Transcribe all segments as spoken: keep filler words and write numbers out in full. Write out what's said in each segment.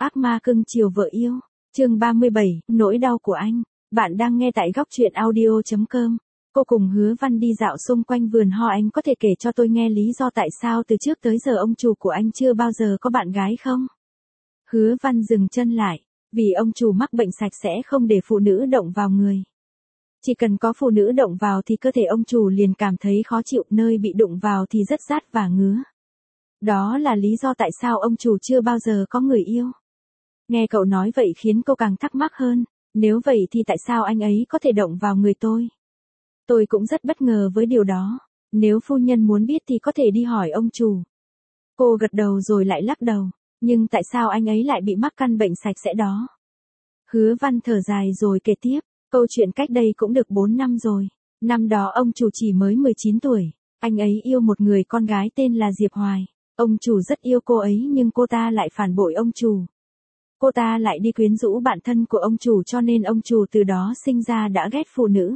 Ác ma cưng chiều vợ yêu. Chương ba mươi bảy, nỗi đau của anh. Bạn đang nghe tại góc truyện audio chấm com. Cô cùng Hứa Văn đi dạo xung quanh vườn ho, anh có thể kể cho tôi nghe lý do tại sao từ trước tới giờ ông chủ của anh chưa bao giờ có bạn gái không? Hứa Văn dừng chân lại, vì ông chủ mắc bệnh sạch sẽ không để phụ nữ động vào người. Chỉ cần có phụ nữ động vào thì cơ thể ông chủ liền cảm thấy khó chịu, nơi bị đụng vào thì rất rát và ngứa. Đó là lý do tại sao ông chủ chưa bao giờ có người yêu. Nghe cậu nói vậy khiến cô càng thắc mắc hơn, nếu vậy thì tại sao anh ấy có thể động vào người tôi? Tôi cũng rất bất ngờ với điều đó, nếu phu nhân muốn biết thì có thể đi hỏi ông chủ. Cô gật đầu rồi lại lắc đầu, nhưng tại sao anh ấy lại bị mắc căn bệnh sạch sẽ đó? Hứa Văn thở dài rồi kể tiếp, câu chuyện cách đây cũng được bốn năm rồi. Năm đó ông chủ chỉ mới mười chín tuổi, anh ấy yêu một người con gái tên là Diệp Hoài. Ông chủ rất yêu cô ấy nhưng cô ta lại phản bội ông chủ. Cô ta lại đi quyến rũ bạn thân của ông chủ, cho nên ông chủ từ đó sinh ra đã ghét phụ nữ.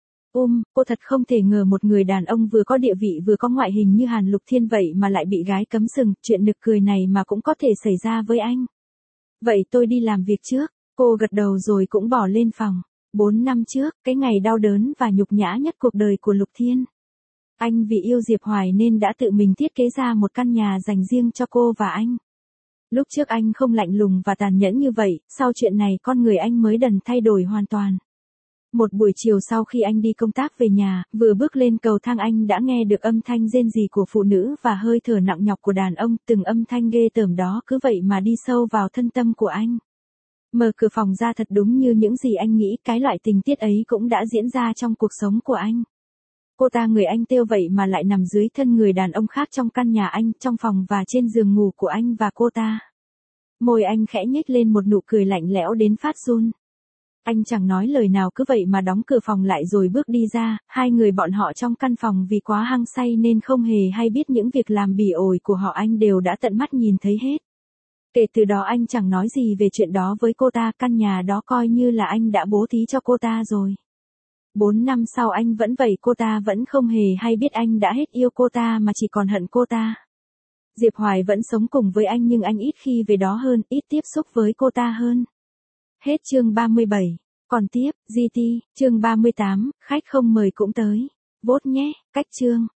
Um, cô thật không thể ngờ một người đàn ông vừa có địa vị vừa có ngoại hình như Hàn Lục Thiên vậy mà lại bị gái cấm sừng, chuyện nực cười này mà cũng có thể xảy ra với anh. Vậy tôi đi làm việc trước, cô gật đầu rồi cũng bỏ lên phòng. Bốn năm trước, cái ngày đau đớn và nhục nhã nhất cuộc đời của Lục Thiên. Anh vì yêu Diệp Hoài nên đã tự mình thiết kế ra một căn nhà dành riêng cho cô và anh. Lúc trước anh không lạnh lùng và tàn nhẫn như vậy, sau chuyện này con người anh mới dần thay đổi hoàn toàn. Một buổi chiều sau khi anh đi công tác về nhà, vừa bước lên cầu thang anh đã nghe được âm thanh rên rỉ của phụ nữ và hơi thở nặng nhọc của đàn ông, từng âm thanh ghê tởm đó cứ vậy mà đi sâu vào thân tâm của anh. Mở cửa phòng ra, thật đúng như những gì anh nghĩ, cái loại tình tiết ấy cũng đã diễn ra trong cuộc sống của anh. Cô ta người anh tiêu vậy mà lại nằm dưới thân người đàn ông khác trong căn nhà anh, trong phòng và trên giường ngủ của anh và cô ta. Môi anh khẽ nhếch lên một nụ cười lạnh lẽo đến phát run. Anh chẳng nói lời nào cứ vậy mà đóng cửa phòng lại rồi bước đi ra, hai người bọn họ trong căn phòng vì quá hăng say nên không hề hay biết những việc làm bỉ ổi của họ anh đều đã tận mắt nhìn thấy hết. Kể từ đó anh chẳng nói gì về chuyện đó với cô ta, căn nhà đó coi như là anh đã bố thí cho cô ta rồi. Bốn năm sau anh vẫn vậy, cô ta vẫn không hề hay biết anh đã hết yêu cô ta mà chỉ còn hận cô ta. Diệp Hoài vẫn sống cùng với anh nhưng anh ít khi về đó hơn, ít tiếp xúc với cô ta hơn. Hết chương ba mươi bảy. Còn tiếp, giê tê, chương ba mươi tám, khách không mời cũng tới. Vote nhé, cách chương.